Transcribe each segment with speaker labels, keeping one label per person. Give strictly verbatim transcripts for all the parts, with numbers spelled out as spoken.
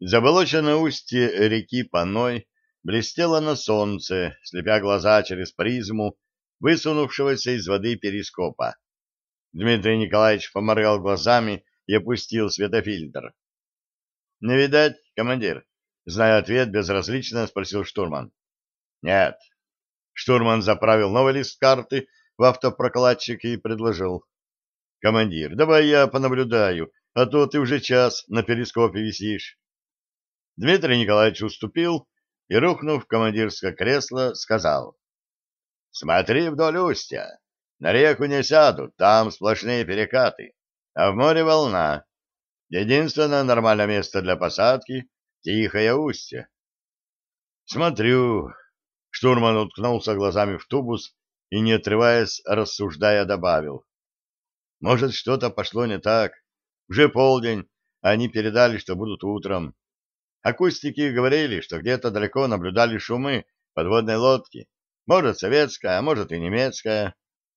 Speaker 1: Заболоченное устье реки Паной блестело на солнце, слепя глаза через призму высунувшегося из воды перископа. Дмитрий Николаевич поморгал глазами и опустил светофильтр. — Не видать, командир? — зная ответ, безразлично спросил штурман. — Нет. Штурман заправил новый лист карты в автопрокладчик и предложил. — Командир, давай я понаблюдаю, а то ты уже час на перископе висишь. Дмитрий Николаевич уступил и, рухнув в командирское кресло, сказал: «Смотри вдоль устья. На реку не сядут, там сплошные перекаты, а в море волна. Единственное нормальное место для посадки — тихое устье». «Смотрю». Штурман уткнулся глазами в тубус и, не отрываясь, рассуждая, добавил: «Может, что-то пошло не так. Уже полдень, а они передали, что будут утром. Акустики говорили, что где-то далеко наблюдали шумы подводной лодки. Может, советская, а может и немецкая.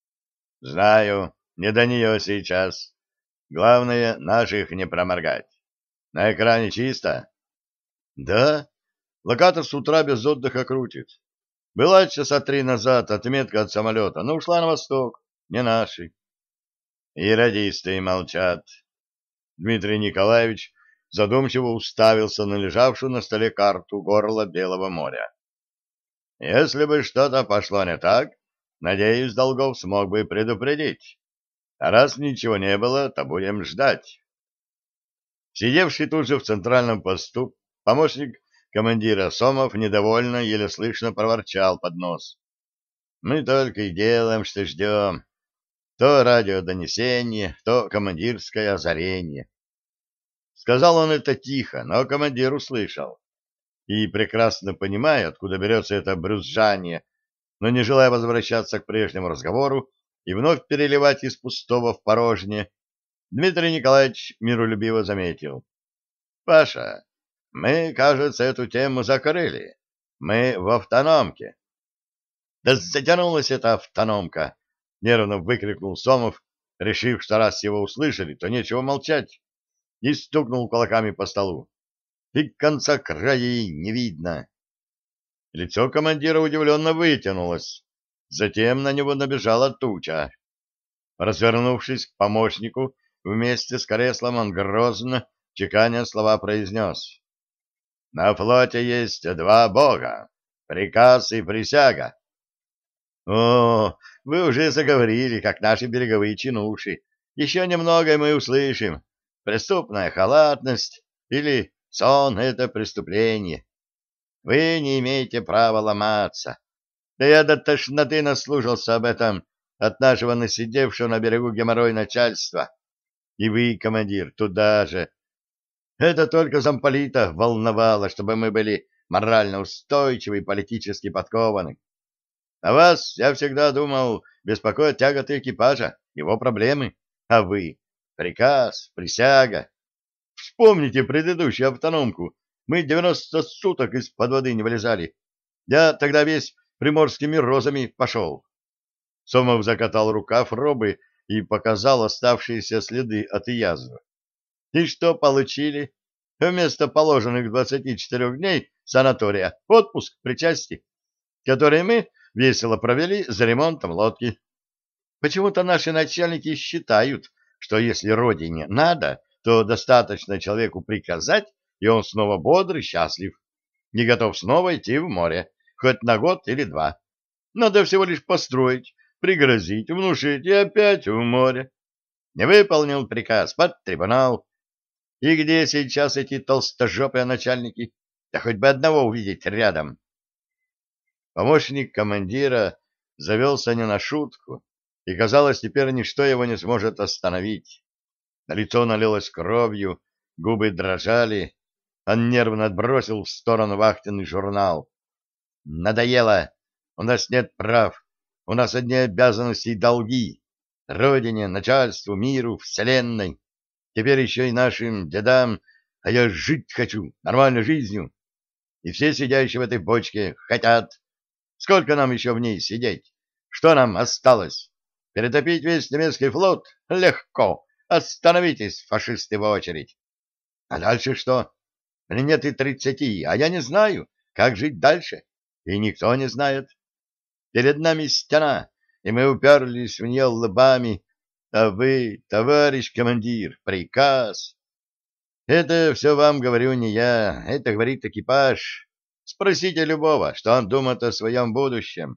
Speaker 1: Знаю, не до нее сейчас. Главное, наших не проморгать. На экране чисто? Да. Локатор с утра без отдыха крутит. Была часа три назад отметка от самолета, но ушла на восток. Не наши. И радисты молчат. Дмитрий Николаевич задумчиво уставился на лежавшую на столе карту горла Белого моря. Если бы что-то пошло не так, надеюсь, Долгов смог бы предупредить. А раз ничего не было, то будем ждать. Сидевший тут же в центральном посту помощник командира Сомов недовольно, еле слышно проворчал под нос. Мы только и делаем, что ждем. То радиодонесение, то командирское озарение. Сказал он это тихо, но командир услышал. И, прекрасно понимая, откуда берется это брюзжание, но не желая возвращаться к прежнему разговору и вновь переливать из пустого в порожнее, Дмитрий Николаевич миролюбиво заметил. — Паша, мы, кажется, эту тему закрыли. Мы в автономке. — Да затянулась эта автономка! — нервно выкрикнул Сомов, решив, что раз его услышали, то нечего молчать, и стукнул кулаками по столу. И конца края ей не видно. Лицо командира удивленно вытянулось. Затем на него набежала туча. Развернувшись к помощнику, вместе с креслом он грозно, чеканя слова, произнес: «На флоте есть два бога — приказ и присяга». «О, вы уже заговорили, как наши береговые чинуши. Еще немного, и мы услышим. Преступная халатность или сон — это преступление. Вы не имеете права ломаться. Да я до тошноты наслушался об этом от нашего насидевшего на берегу геморрой начальства. И вы, командир, туда же. Это только замполита волновало, чтобы мы были морально устойчивы и политически подкованы. А вас, я всегда думал, беспокоят тяготы экипажа, его проблемы. А вы — приказ, присяга. Вспомните предыдущую автономку. Мы девяносто суток из-под воды не вылезали. Я тогда весь приморскими розами пошел. Сомов закатал рукав робы и показал оставшиеся следы от язв. И что получили? Вместо положенных двадцати четырех дней санатория отпуск при части, который мы весело провели за ремонтом лодки. Почему-то наши начальники считают, что если родине надо, то достаточно человеку приказать, и он снова бодр и счастлив, не готов снова идти в море, хоть на год или два. Надо всего лишь построить, пригрозить, внушить и опять в море. Не выполнил приказ — под трибунал. И где сейчас эти толстожопые начальники? Да хоть бы одного увидеть рядом. Помощник командира завелся не на шутку, и, казалось, теперь ничто его не сможет остановить. Лицо налилось кровью, губы дрожали. Он нервно отбросил в сторону вахтенный журнал. «Надоело! У нас нет прав, у нас одни обязанности и долги. Родине, начальству, миру, вселенной. Теперь еще и нашим дедам, а я жить хочу, нормальной жизнью. И все сидящие в этой бочке хотят. Сколько нам еще в ней сидеть? Что нам осталось? Перетопить весь немецкий флот? Легко. Остановитесь, фашисты, в очередь. А дальше что? Мне нет и тридцати, а я не знаю, как жить дальше. И никто не знает. Перед нами стена, и мы уперлись в нее лбами. А вы, товарищ командир, приказ. Это все вам говорю не я, это говорит экипаж. Спросите любого, что он думает о своем будущем.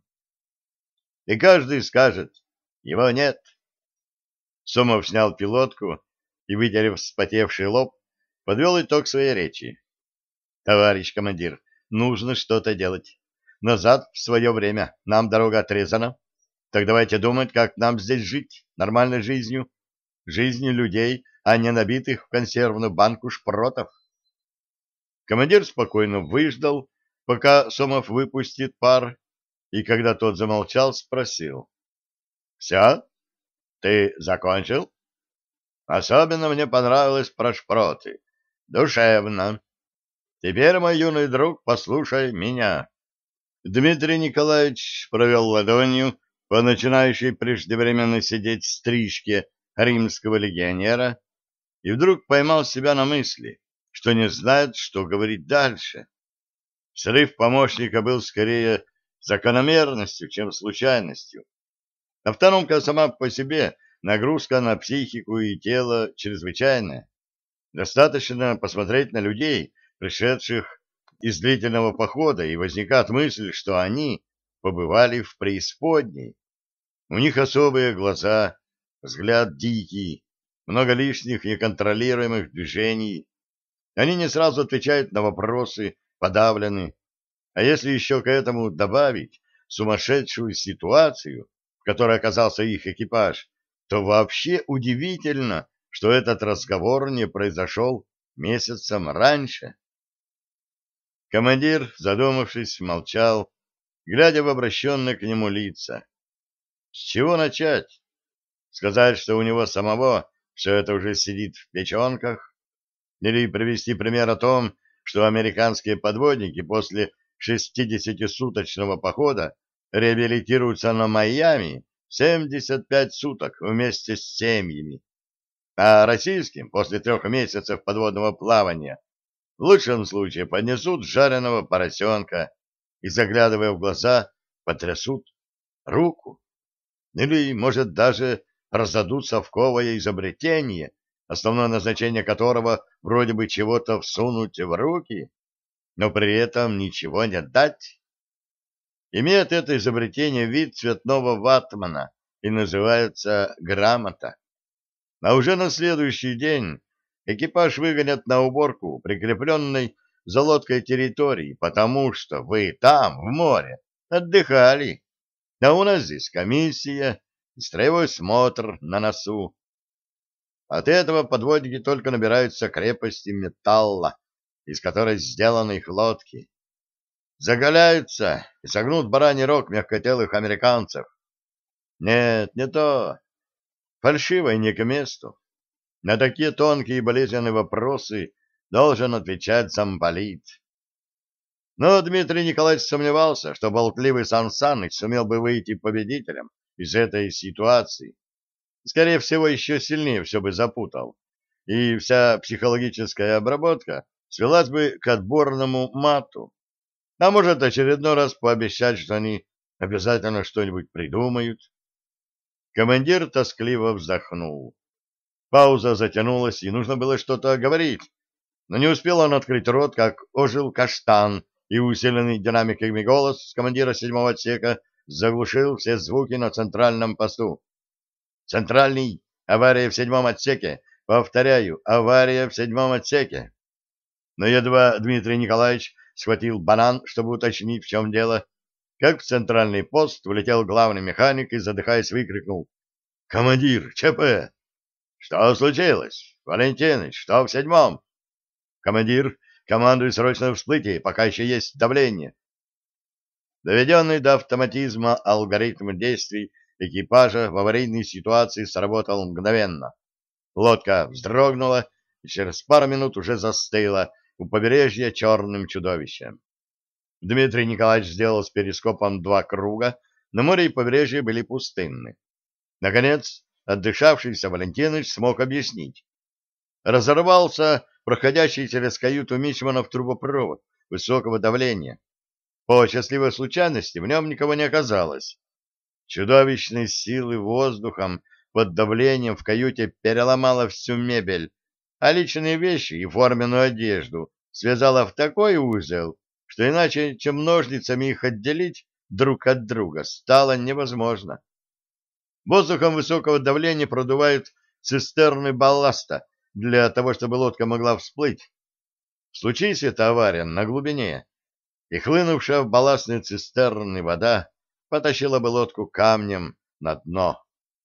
Speaker 1: И каждый скажет, его нет. Сомов снял пилотку и, вытерев вспотевший лоб, подвел итог своей речи. Товарищ командир, нужно что-то делать. Назад в свое время. Нам дорога отрезана. Так давайте думать, как нам здесь жить, нормальной жизнью. Жизнью людей, а не набитых в консервную банку шпротов. Командир спокойно выждал, пока Сомов выпустит пар, и когда тот замолчал, спросил. — Все? Ты закончил? Особенно мне понравилось про шпроты. Душевно. Теперь, мой юный друг, послушай меня. Дмитрий Николаевич провел ладонью по начинающей преждевременно сидеть стрижке римского легионера и вдруг поймал себя на мысли, что не знает, что говорить дальше. Срыв помощника был скорее закономерностью, чем случайностью. Обстановка сама по себе, нагрузка на психику и тело чрезвычайная. Достаточно посмотреть на людей, пришедших из длительного похода, и возникает мысль, что они побывали в преисподней. У них особые глаза, взгляд дикий, много лишних неконтролируемых движений. Они не сразу отвечают на вопросы, подавлены. А если еще к этому добавить сумасшедшую ситуацию, в которой оказался их экипаж, то вообще удивительно, что этот разговор не произошел месяцем раньше. Командир, задумавшись, молчал, глядя в обращенные к нему лица. С чего начать? Сказать, что у него самого все это уже сидит в печенках? Или привести пример о том, что американские подводники после шестидесятисуточного похода реабилитируются на Майами семьдесят пять суток вместе с семьями, а российским после трех месяцев подводного плавания в лучшем случае поднесут жареного поросенка и, заглядывая в глаза, потрясут руку. Или, может, даже раздадут совковое изобретение, основное назначение которого вроде бы чего-то всунуть в руки, но при этом ничего не дать. Имеет это изобретение вид цветного ватмана и называется грамота. А уже на следующий день экипаж выгонят на уборку прикрепленной за лодкой территории, потому что вы там, в море, отдыхали, а у нас здесь комиссия и строевой смотр на носу. От этого подводники только набираются крепости металла, из которой сделаны их лодки. Заголяются и согнут бараний рог мягкотелых американцев. Нет, не то. Фальшиво и не к месту. На такие тонкие и болезненные вопросы должен отвечать замполит. Но Дмитрий Николаевич сомневался, что болтливый Сан Саныч сумел бы выйти победителем из этой ситуации. Скорее всего, еще сильнее все бы запутал, и вся психологическая обработка свелась бы к отборному мату. А может, очередной раз пообещать, что они обязательно что-нибудь придумают. Командир тоскливо вздохнул. Пауза затянулась, и нужно было что-то говорить. Но не успел он открыть рот, как ожил каштан, и усиленный динамиками голос командира седьмого отсека заглушил все звуки на центральном посту. «Центральный! Авария в седьмом отсеке! Повторяю, авария в седьмом отсеке!» Но едва Дмитрий Николаевич схватил банан, чтобы уточнить, в чем дело, как в центральный пост влетел главный механик и, задыхаясь, выкрикнул: «Командир, ЧП!» «Что случилось? Валентиныч, что в седьмом?» «Командир, командуй срочно всплытие, пока еще есть давление». Доведенный до автоматизма алгоритм действий экипажа в аварийной ситуации сработал мгновенно. Лодка вздрогнула и через пару минут уже застыла у побережья черным чудовищем. Дмитрий Николаевич сделал с перископом два круга, но море и побережье были пустынны. Наконец, отдышавшийся Валентиныч смог объяснить. Разорвался проходящий через каюту мичманов трубопровод высокого давления. По счастливой случайности в нем никого не оказалось. Чудовищной силы воздухом под давлением в каюте переломало всю мебель, а личные вещи и форменную одежду связала в такой узел, что иначе, чем ножницами их отделить друг от друга, стало невозможно. Воздухом высокого давления продувают цистерны балласта для того, чтобы лодка могла всплыть. Случись эта авария на глубине, и хлынувшая в балластные цистерны вода потащила бы лодку камнем на дно.